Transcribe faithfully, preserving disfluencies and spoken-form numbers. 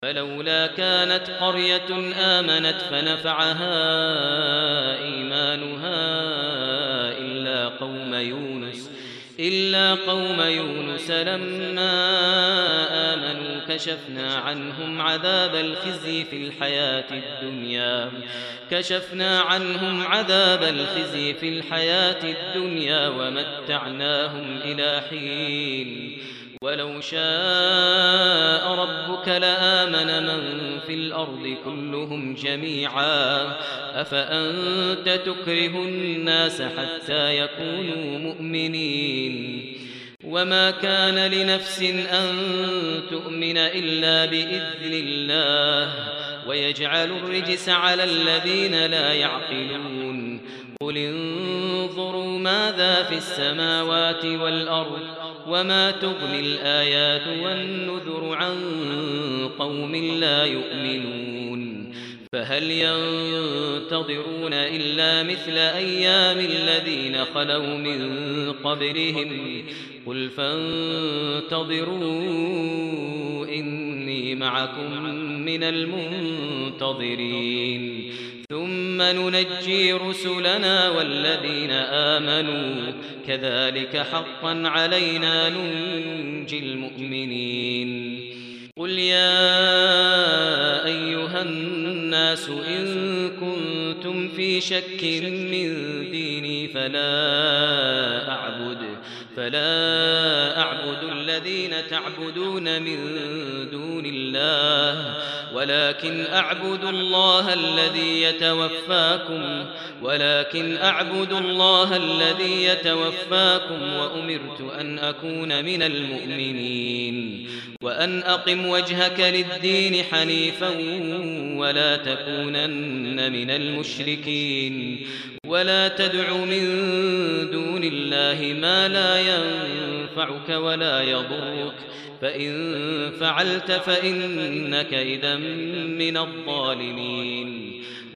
فلولا كانت قرية آمنت فنفعها إيمانها إلا قوم يونس إلا قوم يونس لما آمنوا كشفنا عنهم عذاب الخزي في الحياة الدنيا كشفنا عنهم عذاب الخزي في الحياة الدنيا ومتعناهم إلى حين ولو شاء ربك لآمن من في الأرض كلهم جميعا أفأنت تكره الناس حتى يكونوا مؤمنين وما كان لنفس أن تؤمن إلا بإذن الله ويجعل الرجس على الذين لا يعقلون قل انظروا ماذا في السماوات والأرض وما تغني الآيات والنذر عن قوم لا يؤمنون فهل ينتظرون إلا مثل أيام الذين خلوا من قبلهم قل فانتظروا إني معكم من المنتظرين ثم ننجي رسلنا والذين آمنوا كذلك حقا علينا ننجي المؤمنين قل يا أيها الناس إن كنتم في شك من ديني فلا أعبد فلا أعبد الذين تعبدون من دون الله ولكن أعبد الله الذي يتوفاكم ولكن أعبد الله الذي يتوفاكم وأمرت أن أكون من المؤمنين وأن أقم وجهك للدين حنيفا ولا تكونن من المشركين ولا تدع من دون الله ما لا ينفعك ولا يضرك فإن فعلت فإنك إذا من الظالمين